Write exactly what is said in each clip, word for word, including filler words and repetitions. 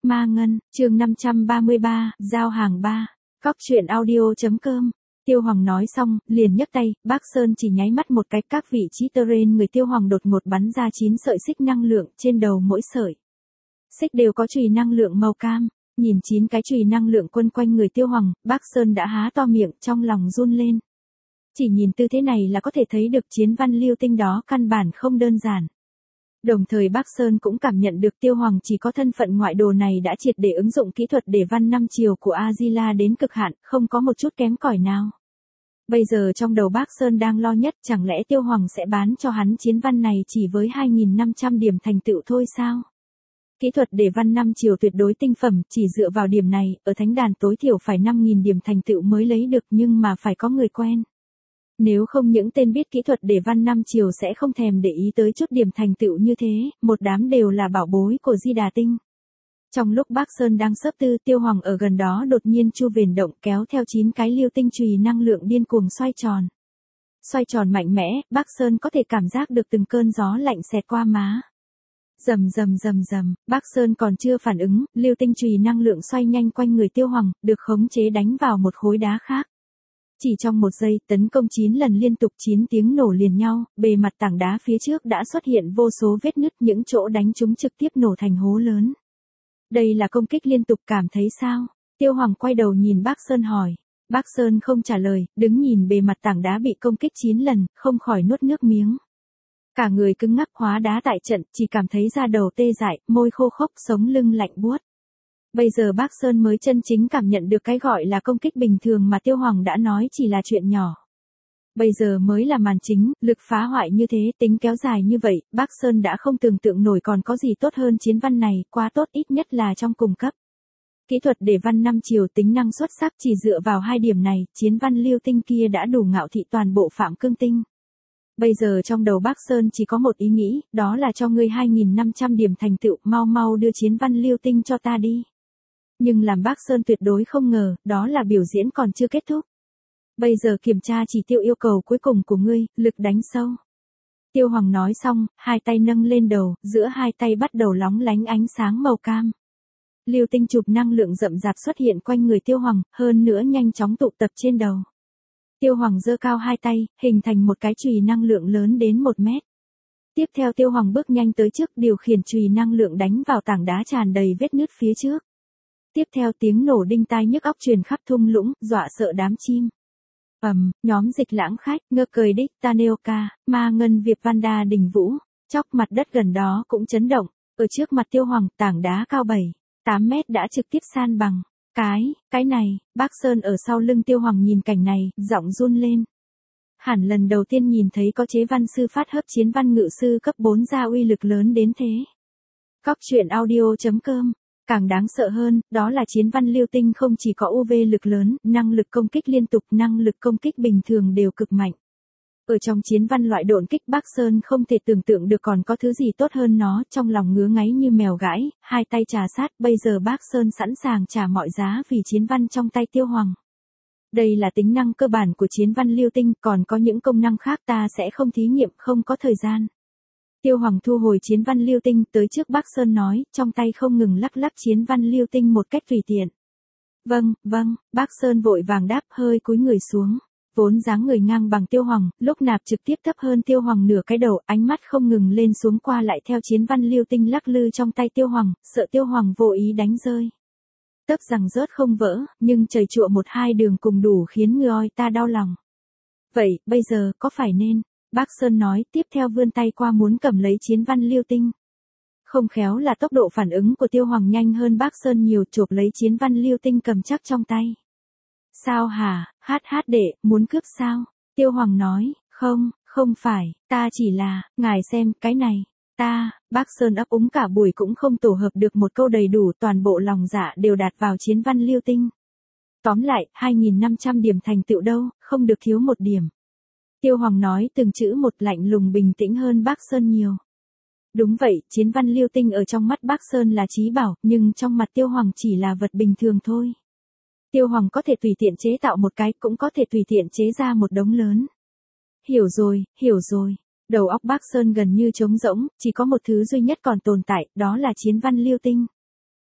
Ma Ngân, chương năm trăm ba mươi ba, giao hàng ba. Cóc truyện audio.com. Tiêu Hoàng nói xong, liền nhấc tay, Bác Sơn chỉ nháy mắt một cái, các vị trí terrain người Tiêu Hoàng đột ngột bắn ra chín sợi xích năng lượng, trên đầu mỗi sợi xích đều có chùy năng lượng màu cam. Nhìn chín cái chùy năng lượng quân quanh người Tiêu Hoàng, Bác Sơn đã há to miệng, trong lòng run lên. Chỉ nhìn tư thế này là có thể thấy được chiến văn lưu tinh đó căn bản không đơn giản. Đồng thời Bác Sơn cũng cảm nhận được Tiêu Hoàng chỉ có thân phận ngoại đồ này đã triệt để ứng dụng kỹ thuật để văn năm chiều của Azila đến cực hạn, không có một chút kém cỏi nào. Bây giờ trong đầu Bác Sơn đang lo nhất, chẳng lẽ Tiêu Hoàng sẽ bán cho hắn chiến văn này chỉ với hai nghìn năm trăm điểm thành tựu thôi sao? Kỹ thuật để văn năm chiều tuyệt đối tinh phẩm, chỉ dựa vào điểm này, ở thánh đàn tối thiểu phải năm nghìn điểm thành tựu mới lấy được, nhưng mà phải có người quen. Nếu không những tên biết kỹ thuật để văn năm chiều sẽ không thèm để ý tới chút điểm thành tựu như thế, một đám đều là bảo bối của Di Đà Tinh. Trong lúc Bác Sơn đang xấp tư, Tiêu Hoàng ở gần đó đột nhiên chu viền động kéo theo chín cái lưu tinh chùy năng lượng điên cuồng xoay tròn. Xoay tròn mạnh mẽ, Bác Sơn có thể cảm giác được từng cơn gió lạnh xẹt qua má. Rầm rầm rầm rầm, Bác Sơn còn chưa phản ứng, lưu tinh chùy năng lượng xoay nhanh quanh người Tiêu Hoàng, được khống chế đánh vào một khối đá khác. Chỉ trong một giây, tấn công chín lần liên tục, chín tiếng nổ liền nhau, bề mặt tảng đá phía trước đã xuất hiện vô số vết nứt, những chỗ đánh chúng trực tiếp nổ thành hố lớn. Đây là công kích liên tục, cảm thấy sao? Tiêu Hoàng quay đầu nhìn Bác Sơn hỏi. Bác Sơn không trả lời, đứng nhìn bề mặt tảng đá bị công kích chín lần, không khỏi nuốt nước miếng. Cả người cứng ngắc hóa đá tại trận, chỉ cảm thấy da đầu tê dại, môi khô khốc, sống lưng lạnh buốt. Bây giờ Bác Sơn mới chân chính cảm nhận được cái gọi là công kích bình thường mà Tiêu Hoàng đã nói chỉ là chuyện nhỏ. Bây giờ mới là màn chính, lực phá hoại như thế, tính kéo dài như vậy, Bác Sơn đã không tưởng tượng nổi còn có gì tốt hơn chiến văn này, quá tốt, ít nhất là trong cùng cấp. Kỹ thuật để văn năm chiều, tính năng xuất sắc, chỉ dựa vào hai điểm này, chiến văn lưu tinh kia đã đủ ngạo thị toàn bộ Phạm Cương Tinh. Bây giờ trong đầu Bác Sơn chỉ có một ý nghĩ, đó là cho ngươi hai nghìn năm trăm điểm thành tựu, mau mau đưa chiến văn lưu tinh cho ta đi. Nhưng làm Bác Sơn tuyệt đối không ngờ, đó là biểu diễn còn chưa kết thúc. Bây giờ kiểm tra chỉ tiêu yêu cầu cuối cùng của ngươi, lực đánh sâu. Tiêu Hoàng nói xong, hai tay nâng lên đầu, giữa hai tay bắt đầu lóng lánh ánh sáng màu cam. Lưu tinh chụp năng lượng rậm rạp xuất hiện quanh người Tiêu Hoàng, hơn nữa nhanh chóng tụ tập trên đầu. Tiêu Hoàng giơ cao hai tay, hình thành một cái chùy năng lượng lớn đến một mét. Tiếp theo Tiêu Hoàng bước nhanh tới trước, điều khiển chùy năng lượng đánh vào tảng đá tràn đầy vết nứt phía trước. Tiếp theo tiếng nổ đinh tai nhức óc truyền khắp thung lũng, dọa sợ đám chim. Ầm, um, nhóm Dịch Lãng Khách, Ngơ Cười Đích, Taneoka, Ma Ngân Việt Vanda Đình Vũ, chóc mặt đất gần đó cũng chấn động. Ở trước mặt Tiêu Hoàng, tảng đá cao bảy, tám mét đã trực tiếp san bằng. Cái, cái này, Bác Sơn ở sau lưng Tiêu Hoàng nhìn cảnh này, giọng run lên. Hẳn lần đầu tiên nhìn thấy có chế văn sư phát hấp chiến văn ngự sư cấp bốn ra uy lực lớn đến thế. Cóc truyện audio.com. Càng đáng sợ hơn, đó là chiến văn lưu tinh không chỉ có u vê lực lớn, năng lực công kích liên tục, năng lực công kích bình thường đều cực mạnh. Ở trong chiến văn loại độn kích, Bác Sơn không thể tưởng tượng được còn có thứ gì tốt hơn nó, trong lòng ngứa ngáy như mèo gãi, hai tay trà sát, bây giờ Bác Sơn sẵn sàng trả mọi giá vì chiến văn trong tay Tiêu Hoàng. Đây là tính năng cơ bản của chiến văn lưu tinh, còn có những công năng khác ta sẽ không thí nghiệm, không có thời gian. Tiêu Hoàng thu hồi chiến văn lưu tinh tới trước Bác Sơn nói, trong tay không ngừng lắc lắc chiến văn lưu tinh một cách tùy tiện. Vâng, vâng, Bác Sơn vội vàng đáp, hơi cúi người xuống. Vốn dáng người ngang bằng Tiêu Hoàng, lúc nạp trực tiếp thấp hơn Tiêu Hoàng nửa cái đầu, ánh mắt không ngừng lên xuống qua lại theo chiến văn lưu tinh lắc lư trong tay Tiêu Hoàng, sợ Tiêu Hoàng vô ý đánh rơi. Tấp rằng rớt không vỡ, nhưng trời trụa một hai đường cùng đủ khiến người ta đau lòng. Vậy, bây giờ, có phải nên? Bác Sơn nói, tiếp theo vươn tay qua muốn cầm lấy chiến văn lưu tinh. Không khéo là tốc độ phản ứng của Tiêu Hoàng nhanh hơn Bác Sơn nhiều, chộp lấy chiến văn lưu tinh cầm chắc trong tay. Sao hả, hát hát đệ, muốn cướp sao? Tiêu Hoàng nói, không, không phải, ta chỉ là, ngài xem, cái này, ta, Bác Sơn ấp úng cả buổi cũng không tổ hợp được một câu đầy đủ, toàn bộ lòng dạ đều đạt vào chiến văn lưu tinh. Tóm lại, hai nghìn năm trăm điểm thành tựu đâu, không được thiếu một điểm. Tiêu Hoàng nói từng chữ một, lạnh lùng bình tĩnh hơn Bác Sơn nhiều. Đúng vậy, chiến văn lưu tinh ở trong mắt Bác Sơn là trí bảo, nhưng trong mặt Tiêu Hoàng chỉ là vật bình thường thôi. Tiêu Hoàng có thể tùy tiện chế tạo một cái, cũng có thể tùy tiện chế ra một đống lớn. Hiểu rồi, hiểu rồi. Đầu óc Bác Sơn gần như trống rỗng, chỉ có một thứ duy nhất còn tồn tại, đó là chiến văn lưu tinh.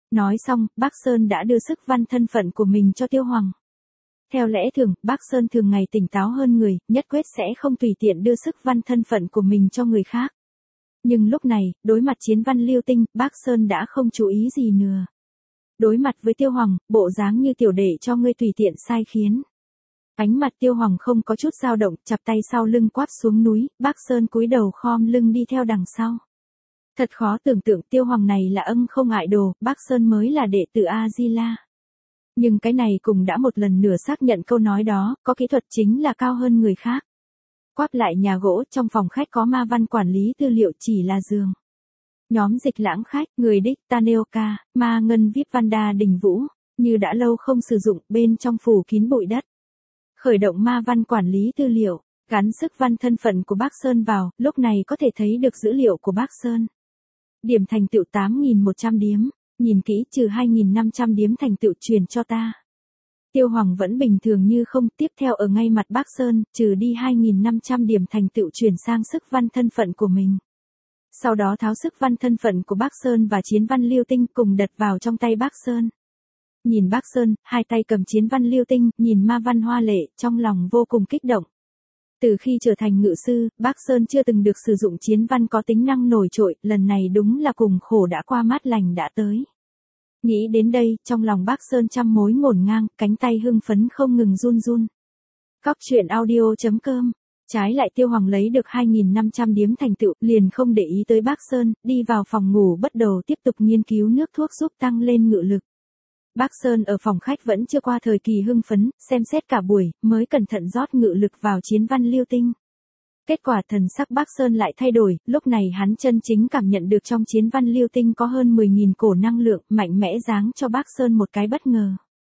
Nói xong, bác Sơn đã đưa sức văn thân phận của mình cho Tiêu Hoàng. Theo lẽ thường, bác Sơn thường ngày tỉnh táo hơn người, nhất quyết sẽ không tùy tiện đưa sức văn thân phận của mình cho người khác. Nhưng lúc này, đối mặt chiến văn Liêu Tinh, bác Sơn đã không chú ý gì nữa. Đối mặt với Tiêu Hoàng, bộ dáng như tiểu đệ cho ngươi tùy tiện sai khiến. Ánh mặt Tiêu Hoàng không có chút dao động, chắp tay sau lưng quát xuống núi, bác Sơn cúi đầu khom lưng đi theo đằng sau. Thật khó tưởng tượng Tiêu Hoàng này là âm không ngại đồ, bác Sơn mới là đệ tử A-di-la. Nhưng cái này cũng đã một lần nữa xác nhận câu nói đó, có kỹ thuật chính là cao hơn người khác. Quáp lại nhà gỗ, trong phòng khách có ma văn quản lý tư liệu chỉ là giường. Nhóm dịch lãng khách, người đích, Taneoka, ma ngân vip Vanda Đình Vũ, như đã lâu không sử dụng, bên trong phủ kín bụi đất. Khởi động ma văn quản lý tư liệu, gắn sức văn thân phận của bác Sơn vào, lúc này có thể thấy được dữ liệu của bác Sơn. Điểm thành tựu tám nghìn một trăm điếm, nhìn kỹ trừ hai nghìn năm trăm điếm thành tựu truyền cho ta. Tiêu Hoàng vẫn bình thường như không, tiếp theo ở ngay mặt bác Sơn, trừ đi hai nghìn năm trăm điểm thành tựu chuyển sang sức văn thân phận của mình. Sau đó tháo sức văn thân phận của bác Sơn và chiến văn Liêu Tinh cùng đặt vào trong tay bác Sơn. Nhìn bác Sơn, hai tay cầm chiến văn Liêu Tinh, nhìn ma văn hoa lệ, trong lòng vô cùng kích động. Từ khi trở thành ngự sư, bác Sơn chưa từng được sử dụng chiến văn có tính năng nổi trội, lần này đúng là cùng khổ đã qua mát lành đã tới. Nghĩ đến đây, trong lòng bác Sơn trăm mối ngổn ngang, cánh tay hưng phấn không ngừng run run. Cóc truyện audio chấm com. Trái lại Tiêu Hoàng lấy được hai nghìn năm trăm điếm thành tựu, liền không để ý tới bác Sơn, đi vào phòng ngủ bắt đầu tiếp tục nghiên cứu nước thuốc giúp tăng lên ngự lực. Bác Sơn ở phòng khách vẫn chưa qua thời kỳ hưng phấn, xem xét cả buổi, mới cẩn thận rót ngự lực vào chiến văn Liêu Tinh. Kết quả thần sắc bác Sơn lại thay đổi, lúc này hắn chân chính cảm nhận được trong chiến văn Liêu Tinh có hơn mười nghìn cổ năng lượng, mạnh mẽ giáng cho bác Sơn một cái bất ngờ.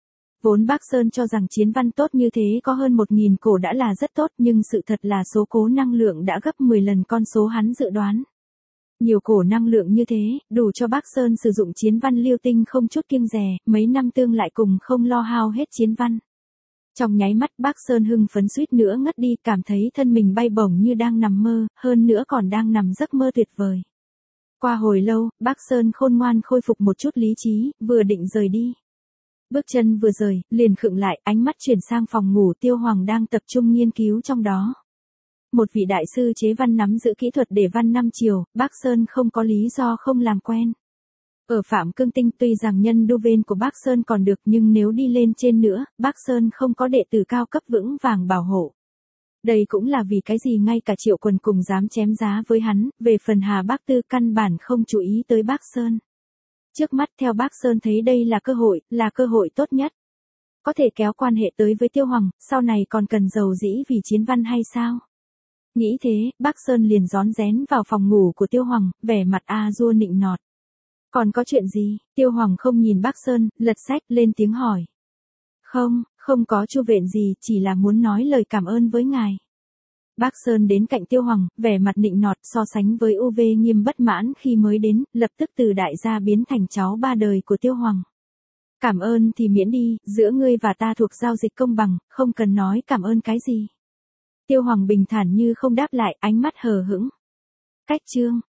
Vốn bác Sơn cho rằng chiến văn tốt như thế có hơn một nghìn cổ đã là rất tốt, nhưng sự thật là số cố năng lượng đã gấp mười lần con số hắn dự đoán. Nhiều cổ năng lượng như thế, đủ cho bác Sơn sử dụng chiến văn Liêu Tinh không chút kiêng dè, mấy năm tương lại cùng không lo hao hết chiến văn. Trong nháy mắt bác Sơn hưng phấn suýt nữa ngất đi, cảm thấy thân mình bay bổng như đang nằm mơ, hơn nữa còn đang nằm giấc mơ tuyệt vời. Qua hồi lâu, bác Sơn khôn ngoan khôi phục một chút lý trí, vừa định rời đi. Bước chân vừa rời, liền khựng lại, ánh mắt chuyển sang phòng ngủ Tiêu Hoàng đang tập trung nghiên cứu trong đó. Một vị đại sư chế văn nắm giữ kỹ thuật để văn năm chiều, bác Sơn không có lý do không làm quen. Ở Phạm Cương Tinh tuy rằng nhân đu ven của bác Sơn còn được, nhưng nếu đi lên trên nữa, bác Sơn không có đệ tử cao cấp vững vàng bảo hộ. Đây cũng là vì cái gì ngay cả Triệu Quần cùng dám chém giá với hắn, về phần Hà Bác Tư căn bản không chú ý tới bác Sơn. Trước mắt theo bác Sơn thấy đây là cơ hội, là cơ hội tốt nhất. Có thể kéo quan hệ tới với Tiêu Hoàng, sau này còn cần giàu dĩ vì chiến văn hay sao? Nghĩ thế, bác Sơn liền rón rén vào phòng ngủ của Tiêu Hoàng, vẻ mặt a dua nịnh nọt. Còn có chuyện gì? Tiêu Hoàng không nhìn bác Sơn, lật sách lên tiếng hỏi. Không, không có chu vện gì, chỉ là muốn nói lời cảm ơn với ngài. Bác Sơn đến cạnh Tiêu Hoàng, vẻ mặt nịnh nọt so sánh với u vê Nghiêm bất mãn khi mới đến, lập tức từ đại gia biến thành cháu ba đời của Tiêu Hoàng. Cảm ơn thì miễn đi, giữa ngươi và ta thuộc giao dịch công bằng, không cần nói cảm ơn cái gì. Tiêu Hoàng bình thản như không đáp lại, ánh mắt hờ hững. Cách chương.